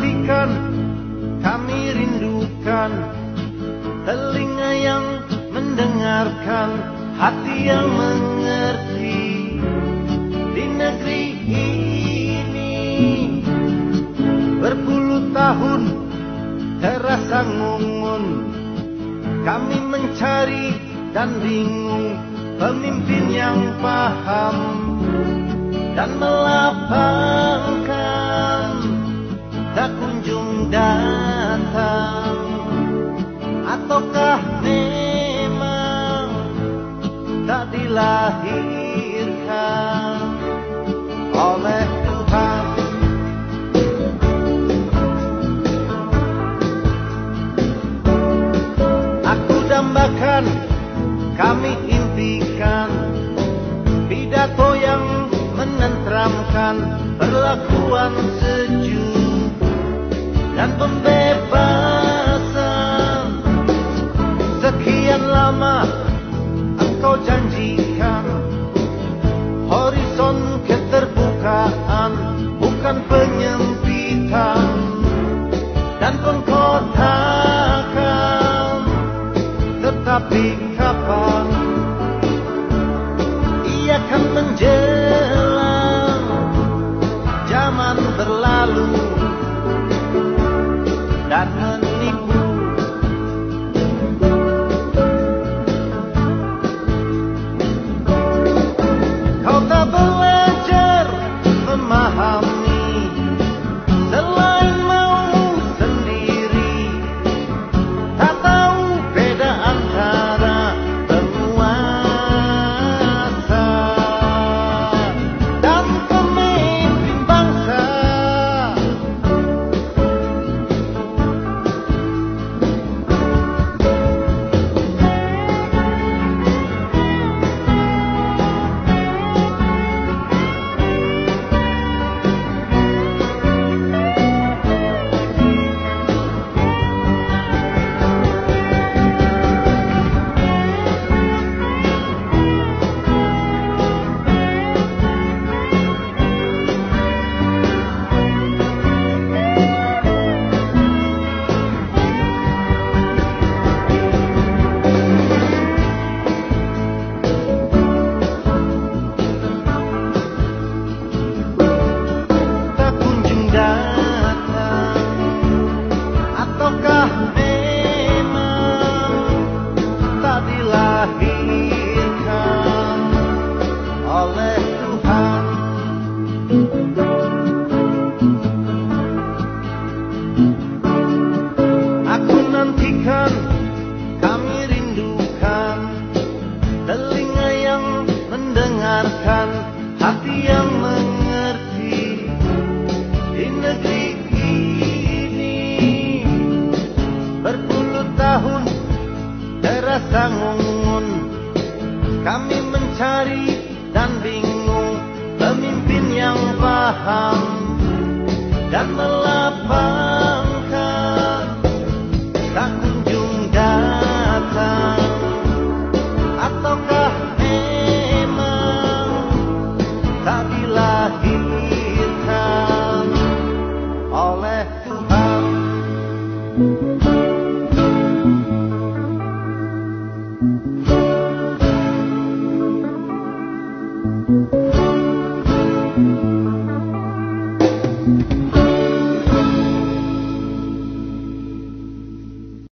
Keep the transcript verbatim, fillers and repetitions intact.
nantikan, kami rindukan, telinga yang mendengarkan, hati yang mengerti. Di negeri ini berpuluh tahun terasa ngungun, kami mencari dan bingung pemimpin yang paham dan melapangkan, tak kunjung datang. Ataukah memang tak dilahirkan oleh Tuhan? Aku dambakan, kami impikan pidato yang menenteramkan, perlakuan sejuk dan pembebasan. Sekian lama engkau janjikan horizon keterbukaan, bukan penyempitan dan pengkotakan. Tetapi kapan ia akan menjelang, zaman berlalu dan menipu. Kau tak belajar memahami, selain mau sendiri, tak tahu beda antara penguasa dan pemimpin bangsa. Aku nantikan, kami rindukan, telinga yang mendengarkan, hati yang mengerti. Di negeri ini berpuluh tahun terasa ngungun, kami mencari dan bingung pemimpin yang paham dan melapangkan, tak kunjung datang. Ataukah memang tak dilahirkan oleh Tuhan? Thank you.